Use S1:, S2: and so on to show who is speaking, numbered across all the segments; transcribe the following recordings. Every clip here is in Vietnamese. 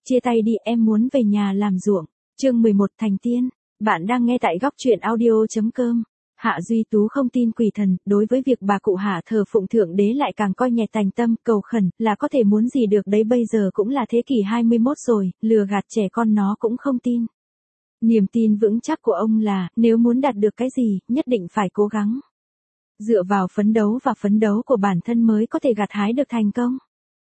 S1: chia tay đi, em muốn về nhà làm ruộng. Chương 11 Thành Tiên. Bạn đang nghe tại góc truyện audio.com. Hạ Duy Tú không tin quỷ thần, đối với việc bà cụ Hạ thờ phụng thượng đế lại càng coi nhẹ thành tâm, cầu khẩn, là có thể muốn gì được đấy, bây giờ cũng là thế kỷ 21 rồi, lừa gạt trẻ con nó cũng không tin. Niềm tin vững chắc của ông là, nếu muốn đạt được cái gì, nhất định phải cố gắng. Dựa vào phấn đấu và phấn đấu của bản thân mới có thể gặt hái được thành công.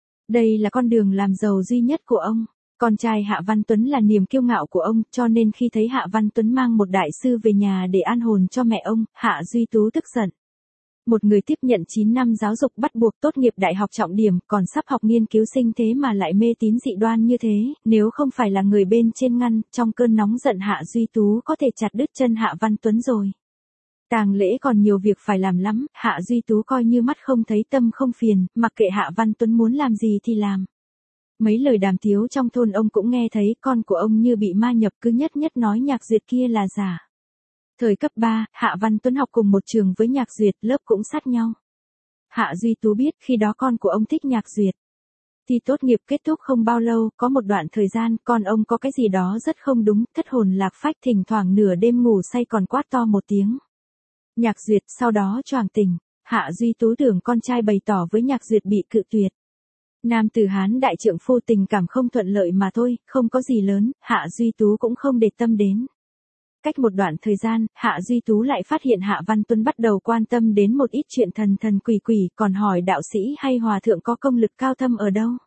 S1: Đây là con đường làm giàu duy nhất của ông. Con trai Hạ Văn Tuấn là niềm kiêu ngạo của ông, cho nên khi thấy Hạ Văn Tuấn mang một đại sư về nhà để an hồn cho mẹ ông, Hạ Duy Tú tức giận. Một người tiếp nhận 9 năm giáo dục bắt buộc, tốt nghiệp đại học trọng điểm, còn sắp học nghiên cứu sinh thế mà lại mê tín dị đoan như thế, nếu không phải là người bên trên ngăn, trong cơn nóng giận Hạ Duy Tú có thể chặt đứt chân Hạ Văn Tuấn rồi. Tang lễ còn nhiều việc phải làm lắm, Hạ Duy Tú coi như mắt không thấy tâm không phiền, mặc kệ Hạ Văn Tuấn muốn làm gì thì làm. Mấy lời đàm tiếu trong thôn ông cũng nghe thấy, con của ông như bị ma nhập, cứ nhất nhất nói Nhạc Duyệt kia là giả. Thời cấp 3, Hạ Văn Tuấn học cùng một trường với Nhạc Duyệt, lớp cũng sát nhau. Hạ Duy Tú biết khi đó con của ông thích Nhạc Duyệt. Thi tốt nghiệp kết thúc không bao lâu, có một đoạn thời gian, con ông có cái gì đó rất không đúng, thất hồn lạc phách, thỉnh thoảng nửa đêm ngủ say còn quát to một tiếng. Nhạc Duyệt sau đó choàng tỉnh, Hạ Duy Tú tưởng con trai bày tỏ với Nhạc Duyệt bị cự tuyệt. Nam tử Hán đại trượng phu, tình cảm không thuận lợi mà thôi, không có gì lớn, Hạ Duy Tú cũng không để tâm đến. Cách một đoạn thời gian, Hạ Duy Tú lại phát hiện Hạ Văn Tuấn bắt đầu quan tâm đến một ít chuyện thần thần quỷ quỷ, còn hỏi đạo sĩ hay hòa thượng có công lực cao thâm ở đâu.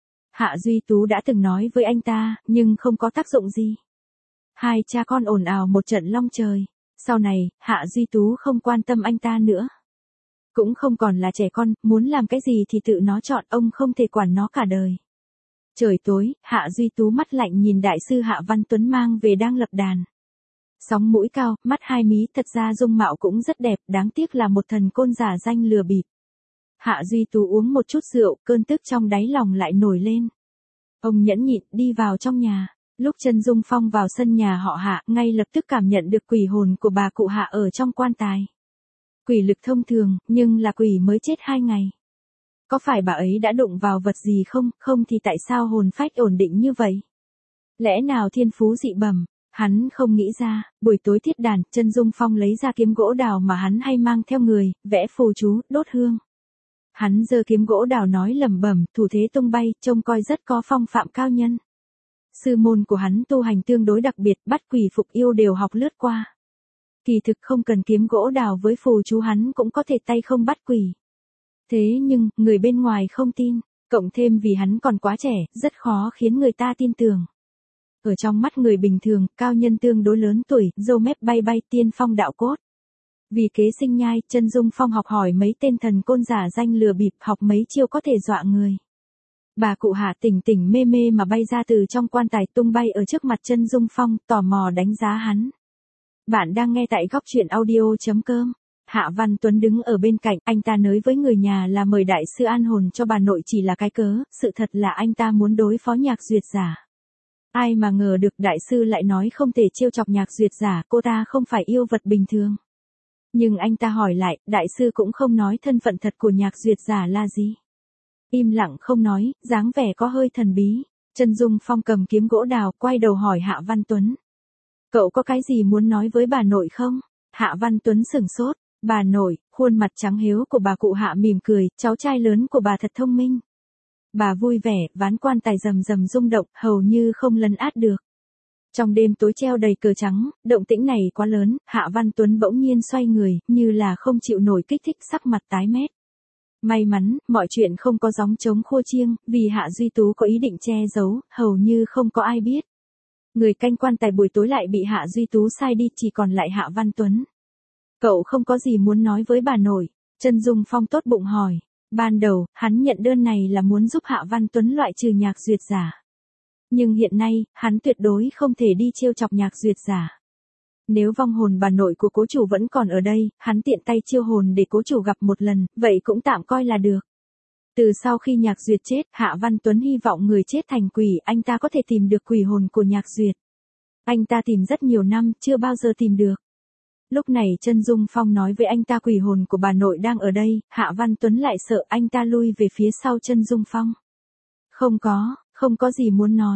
S1: Hạ Duy Tú đã từng nói với anh ta, nhưng không có tác dụng gì. Hai cha con ồn ào một trận long trời. Sau này, Hạ Duy Tú không quan tâm anh ta nữa. Cũng không còn là trẻ con, muốn làm cái gì thì tự nó chọn, ông không thể quản nó cả đời. Trời tối, Hạ Duy Tú mắt lạnh nhìn đại sư Hạ Văn Tuấn mang về đang lập đàn. Sóng mũi cao, mắt hai mí, thật ra dung mạo cũng rất đẹp, đáng tiếc là một thần côn giả danh lừa bịp. Hạ Duy Tú uống một chút rượu, cơn tức trong đáy lòng lại nổi lên. Ông nhẫn nhịn đi vào trong nhà. Lúc Chân Dung Phong vào sân nhà họ Hạ, ngay lập tức cảm nhận được quỷ hồn của bà cụ Hạ ở trong quan tài. Quỷ lực thông thường, nhưng là quỷ mới chết 2 ngày. Có phải bà ấy đã đụng vào vật gì không, không thì tại sao hồn phách ổn định như vậy? Lẽ nào thiên phú dị bẩm? Hắn không nghĩ ra. Buổi tối thiết đàn, Chân Dung Phong lấy ra kiếm gỗ đào mà hắn hay mang theo người, vẽ phù chú, đốt hương. Hắn giơ kiếm gỗ đào nói lẩm bẩm, thủ thế tung bay, trông coi rất có phong phạm cao nhân. Sư môn của hắn tu hành tương đối đặc biệt, bắt quỷ phục yêu đều học lướt qua. Kỳ thực không cần kiếm gỗ đào với phù chú hắn cũng có thể tay không bắt quỷ. Thế nhưng, người bên ngoài không tin, cộng thêm vì hắn còn quá trẻ, rất khó khiến người ta tin tưởng. Ở trong mắt người bình thường, cao nhân tương đối lớn tuổi, râu mép bay bay, tiên phong đạo cốt. Vì kế sinh nhai, Chân Dung Phong học hỏi mấy tên thần côn giả danh lừa bịp, học mấy chiêu có thể dọa người. Bà cụ Hạ tỉnh tỉnh mê mê mà bay ra từ trong quan tài, tung bay ở trước mặt Chân Dung Phong, tò mò đánh giá hắn. Bạn đang nghe tại góc truyện audio.com. Hạ Văn Tuấn đứng ở bên cạnh, anh ta nói với người nhà là mời đại sư an hồn cho bà nội chỉ là cái cớ, sự thật là anh ta muốn đối phó Nhạc Duyệt giả. Ai mà ngờ được đại sư lại nói không thể trêu chọc Nhạc Duyệt giả, cô ta không phải yêu vật bình thường. Nhưng anh ta hỏi lại, đại sư cũng không nói thân phận thật của Nhạc Duyệt giả là gì. Im lặng không nói, dáng vẻ có hơi thần bí. Chân Dung Phong cầm kiếm gỗ đào, quay đầu hỏi Hạ Văn Tuấn. Cậu có cái gì muốn nói với bà nội không? Hạ Văn Tuấn sửng sốt. Bà nội, khuôn mặt trắng hiếu của bà cụ Hạ mỉm cười, cháu trai lớn của bà thật thông minh. Bà vui vẻ, ván quan tài rầm rầm rung động, hầu như không lấn át được. Trong đêm tối treo đầy cờ trắng, động tĩnh này quá lớn, Hạ Văn Tuấn bỗng nhiên xoay người, như là không chịu nổi kích thích, sắc mặt tái mét. May mắn, mọi chuyện không có gióng trống khua chiêng, vì Hạ Duy Tú có ý định che giấu, hầu như không có ai biết. Người canh quan tài buổi tối lại bị Hạ Duy Tú sai đi, chỉ còn lại Hạ Văn Tuấn. Cậu không có gì muốn nói với bà nội? Chân Dung Phong tốt bụng hỏi. Ban đầu, hắn nhận đơn này là muốn giúp Hạ Văn Tuấn loại trừ Nhạc Duyệt giả. Nhưng hiện nay, hắn tuyệt đối không thể đi trêu chọc Nhạc Duyệt giả. Nếu vong hồn bà nội của cố chủ vẫn còn ở đây, hắn tiện tay chiêu hồn để cố chủ gặp một lần, vậy cũng tạm coi là được. Từ sau khi Nhạc Duyệt chết, Hạ Văn Tuấn hy vọng người chết thành quỷ, anh ta có thể tìm được quỷ hồn của Nhạc Duyệt. Anh ta tìm rất nhiều năm, chưa bao giờ tìm được. Lúc này Chân Dung Phong nói với anh ta quỷ hồn của bà nội đang ở đây, Hạ Văn Tuấn lại sợ, anh ta lui về phía sau Chân Dung Phong. Không có gì muốn nói.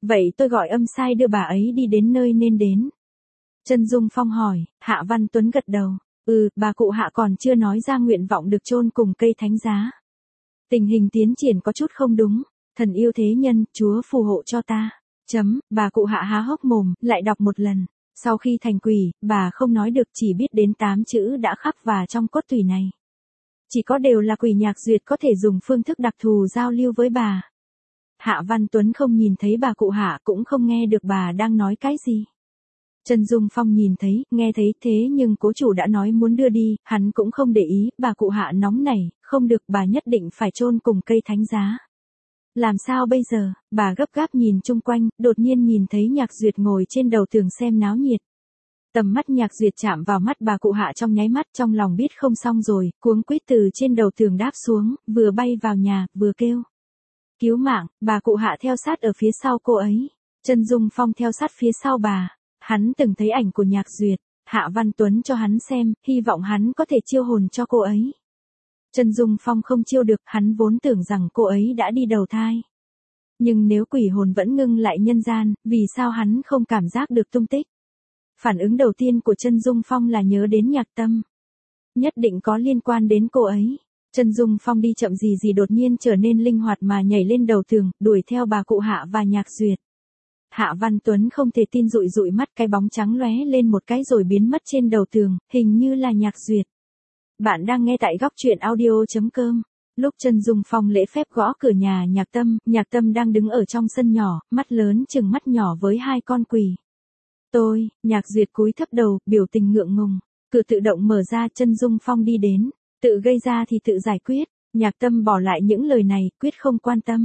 S1: Vậy tôi gọi âm sai đưa bà ấy đi đến nơi nên đến. Chân Dung Phong hỏi, Hạ Văn Tuấn gật đầu. Bà cụ Hạ còn chưa nói ra nguyện vọng được chôn cùng cây thánh giá. Tình hình tiến triển có chút không đúng. Thần yêu thế nhân, Chúa phù hộ cho ta. Bà cụ Hạ há hốc mồm, lại đọc một lần. Sau khi thành quỷ, bà không nói được, chỉ biết đến 8 chữ đã khắc và trong cốt tủy này. Chỉ có đều là quỷ Nhạc Duyệt có thể dùng phương thức đặc thù giao lưu với bà. Hạ Văn Tuấn không nhìn thấy bà cụ Hạ, cũng không nghe được bà đang nói cái gì. Chân Dung Phong nhìn thấy, nghe thấy thế nhưng cố chủ đã nói muốn đưa đi, hắn cũng không để ý, bà cụ Hạ nóng nảy, không được, bà nhất định phải chôn cùng cây thánh giá. Làm sao bây giờ, bà gấp gáp nhìn chung quanh, đột nhiên nhìn thấy Nhạc Duyệt ngồi trên đầu tường xem náo nhiệt. Tầm mắt Nhạc Duyệt chạm vào mắt bà cụ Hạ trong nháy mắt, trong lòng biết không xong rồi, cuống quýt từ trên đầu tường đáp xuống, vừa bay vào nhà, vừa kêu. Cứu mạng, bà cụ Hạ theo sát ở phía sau cô ấy. Chân Dung Phong theo sát phía sau bà. Hắn từng thấy ảnh của Nhạc Duyệt, Hạ Văn Tuấn cho hắn xem, hy vọng hắn có thể chiêu hồn cho cô ấy. Chân Dung Phong không chiêu được, hắn vốn tưởng rằng cô ấy đã đi đầu thai. Nhưng nếu quỷ hồn vẫn ngưng lại nhân gian, vì sao hắn không cảm giác được tung tích? Phản ứng đầu tiên của Chân Dung Phong là nhớ đến Nhạc Tâm. Nhất định có liên quan đến cô ấy. Chân Dung Phong đi chậm gì đột nhiên trở nên linh hoạt mà nhảy lên đầu tường, đuổi theo bà cụ Hạ và Nhạc Duyệt. Hạ Văn Tuấn không thể tin, dụi mắt, cái bóng trắng lóe lên một cái rồi biến mất trên đầu tường, hình như là Nhạc Duyệt. Bạn đang nghe tại góc truyện audio.com. Lúc Chân Dung Phong lễ phép gõ cửa nhà Nhạc Tâm đang đứng ở trong sân nhỏ, mắt lớn chừng mắt nhỏ với 2 con quỷ. Nhạc Duyệt cúi thấp đầu, biểu tình ngượng ngùng. Cửa tự động mở ra, Chân Dung Phong đi đến. Tự gây ra thì tự giải quyết. Nhạc Tâm bỏ lại những lời này, quyết không quan tâm.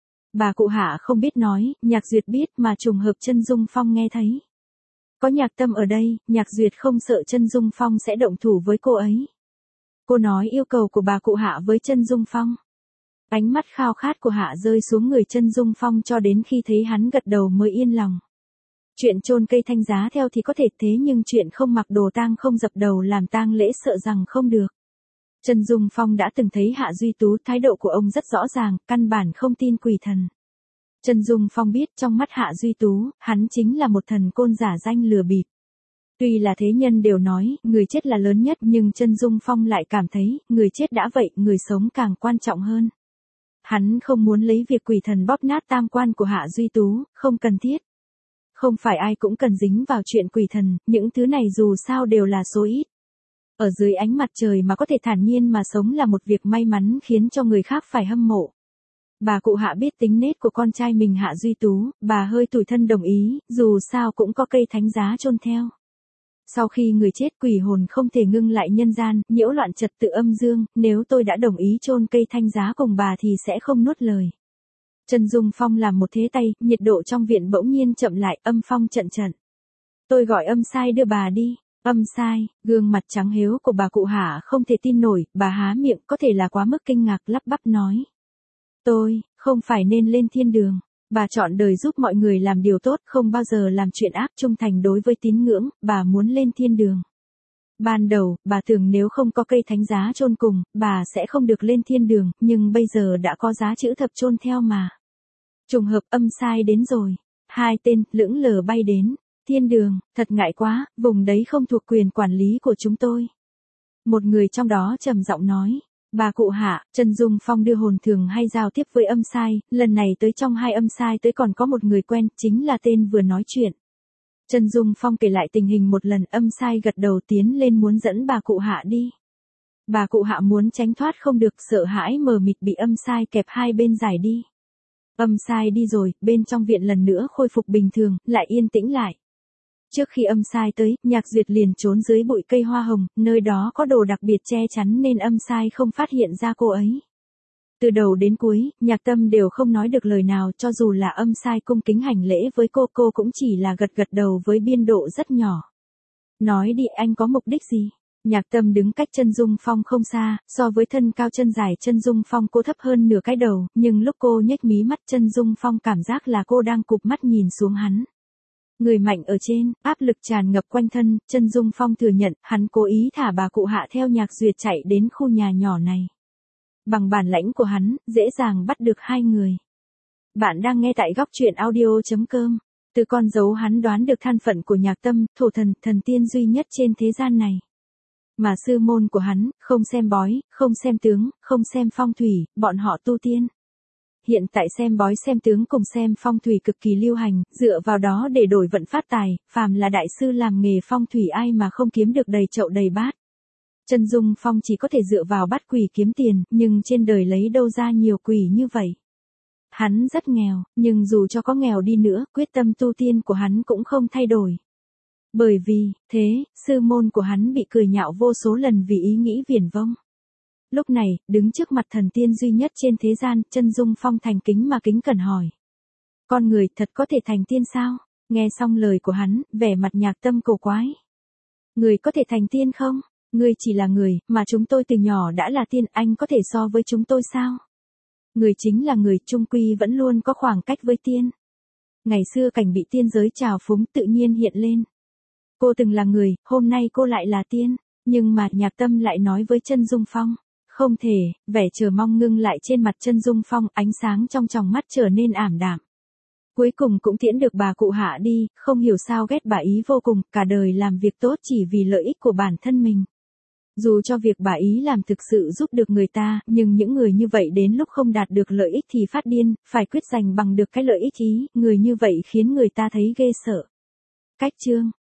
S1: Bà cụ Hạ không biết nói, Nhạc Duyệt biết mà trùng hợp Chân Dung Phong nghe thấy. Có Nhạc Tâm ở đây, Nhạc Duyệt không sợ Chân Dung Phong sẽ động thủ với cô ấy. Cô nói yêu cầu của bà cụ Hạ với Chân Dung Phong. Ánh mắt khao khát của Hạ rơi xuống người Chân Dung Phong cho đến khi thấy hắn gật đầu mới yên lòng. Chuyện chôn cây thánh giá theo thì có thể, thế nhưng chuyện không mặc đồ tang không dập đầu làm tang lễ sợ rằng không được. Chân Dung Phong đã từng thấy Hạ Duy Tú, thái độ của ông rất rõ ràng, căn bản không tin quỷ thần. Chân Dung Phong biết trong mắt Hạ Duy Tú, hắn chính là một thần côn giả danh lừa bịp. Tuy là thế nhân đều nói, người chết là lớn nhất, nhưng Chân Dung Phong lại cảm thấy, người chết đã vậy, người sống càng quan trọng hơn. Hắn không muốn lấy việc quỷ thần bóp nát tam quan của Hạ Duy Tú, không cần thiết. Không phải ai cũng cần dính vào chuyện quỷ thần, những thứ này dù sao đều là số ít. Ở dưới ánh mặt trời mà có thể thản nhiên mà sống là một việc may mắn khiến cho người khác phải hâm mộ. Bà cụ Hạ biết tính nết của con trai mình Hạ Duy Tú, bà hơi tủi thân đồng ý, dù sao cũng có cây thánh giá chôn theo. Sau khi người chết, quỷ hồn không thể ngưng lại nhân gian, nhiễu loạn trật tự âm dương, nếu tôi đã đồng ý chôn cây thánh giá cùng bà thì sẽ không nuốt lời. Chân Dung Phong làm một thế tay, nhiệt độ trong viện bỗng nhiên chậm lại, âm phong trận. Tôi gọi âm sai đưa bà đi. Âm sai, gương mặt trắng hếu của bà cụ Hạ không thể tin nổi, bà há miệng, có thể là quá mức kinh ngạc, lắp bắp nói. Tôi, không phải nên lên thiên đường. Bà chọn đời giúp mọi người làm điều tốt, không bao giờ làm chuyện ác, trung thành đối với tín ngưỡng, bà muốn lên thiên đường. Ban đầu, bà tưởng nếu không có cây thánh giá chôn cùng, bà sẽ không được lên thiên đường, nhưng bây giờ đã có giá chữ thập chôn theo mà. Trùng hợp âm sai đến rồi. 2 tên, lững lờ bay đến. Thiên đường, thật ngại quá, vùng đấy không thuộc quyền quản lý của chúng tôi. Một người trong đó trầm giọng nói. Bà cụ Hạ, Chân Dung Phong đưa hồn thường hay giao tiếp với âm sai, lần này tới trong 2 âm sai tới còn có một người quen, chính là tên vừa nói chuyện. Chân Dung Phong kể lại tình hình một lần, âm sai gật đầu tiến lên muốn dẫn bà cụ Hạ đi. Bà cụ Hạ muốn tránh thoát không được, sợ hãi mờ mịt bị âm sai kẹp hai bên giải đi. Âm sai đi rồi, bên trong viện lần nữa khôi phục bình thường, lại yên tĩnh lại. Trước khi âm sai tới, Nhạc Duyệt liền trốn dưới bụi cây hoa hồng, nơi đó có đồ đặc biệt che chắn nên âm sai không phát hiện ra cô ấy. Từ đầu đến cuối, Nhạc Tâm đều không nói được lời nào, cho dù là âm sai cung kính hành lễ với cô cũng chỉ là gật đầu với biên độ rất nhỏ. Nói đi, anh có mục đích gì? Nhạc Tâm đứng cách Chân Dung Phong không xa, so với thân cao chân dài Chân Dung Phong cô thấp hơn nửa cái đầu, nhưng lúc cô nhếch mí mắt Chân Dung Phong cảm giác là cô đang cụp mắt nhìn xuống hắn. Người mạnh ở trên, áp lực tràn ngập quanh thân, Chân Dung Phong thừa nhận, hắn cố ý thả bà cụ Hạ theo Nhạc Duyệt chạy đến khu nhà nhỏ này. Bằng bản lãnh của hắn, dễ dàng bắt được 2 người. Bạn đang nghe tại góc truyện audio.com. Từ con dấu hắn đoán được thân phận của Nhạc Tâm, thổ thần, thần tiên duy nhất trên thế gian này. Mà sư môn của hắn, không xem bói, không xem tướng, không xem phong thủy, bọn họ tu tiên. Hiện tại xem bói xem tướng cùng xem phong thủy cực kỳ lưu hành, dựa vào đó để đổi vận phát tài, phàm là đại sư làm nghề phong thủy ai mà không kiếm được đầy chậu đầy bát. Chân Dung Phong chỉ có thể dựa vào bắt quỷ kiếm tiền, nhưng trên đời lấy đâu ra nhiều quỷ như vậy. Hắn rất nghèo, nhưng dù cho có nghèo đi nữa, quyết tâm tu tiên của hắn cũng không thay đổi. Bởi vì, thế, sư môn của hắn bị cười nhạo vô số lần vì ý nghĩ viển vông. Lúc này, đứng trước mặt thần tiên duy nhất trên thế gian, Chân Dung Phong thành kính mà kính cẩn hỏi. Con người thật có thể thành tiên sao? Nghe xong lời của hắn, vẻ mặt Nhạc Tâm cổ quái. Người có thể thành tiên không? Ngươi chỉ là người, mà chúng tôi từ nhỏ đã là tiên, anh có thể so với chúng tôi sao? Người chính là người, chung quy vẫn luôn có khoảng cách với tiên. Ngày xưa cảnh bị tiên giới trào phúng tự nhiên hiện lên. Cô từng là người, hôm nay cô lại là tiên, nhưng mà Nhạc Tâm lại nói với Chân Dung Phong. Không thể, vẻ chờ mong ngưng lại trên mặt Chân Dung Phong, ánh sáng trong tròng mắt trở nên ảm đạm. Cuối cùng cũng tiễn được bà cụ Hạ đi, không hiểu sao ghét bà ý vô cùng, cả đời làm việc tốt chỉ vì lợi ích của bản thân mình. Dù cho việc bà ý làm thực sự giúp được người ta, nhưng những người như vậy đến lúc không đạt được lợi ích thì phát điên, phải quyết giành bằng được cái lợi ích ý, người như vậy khiến người ta thấy ghê sợ. Cách chương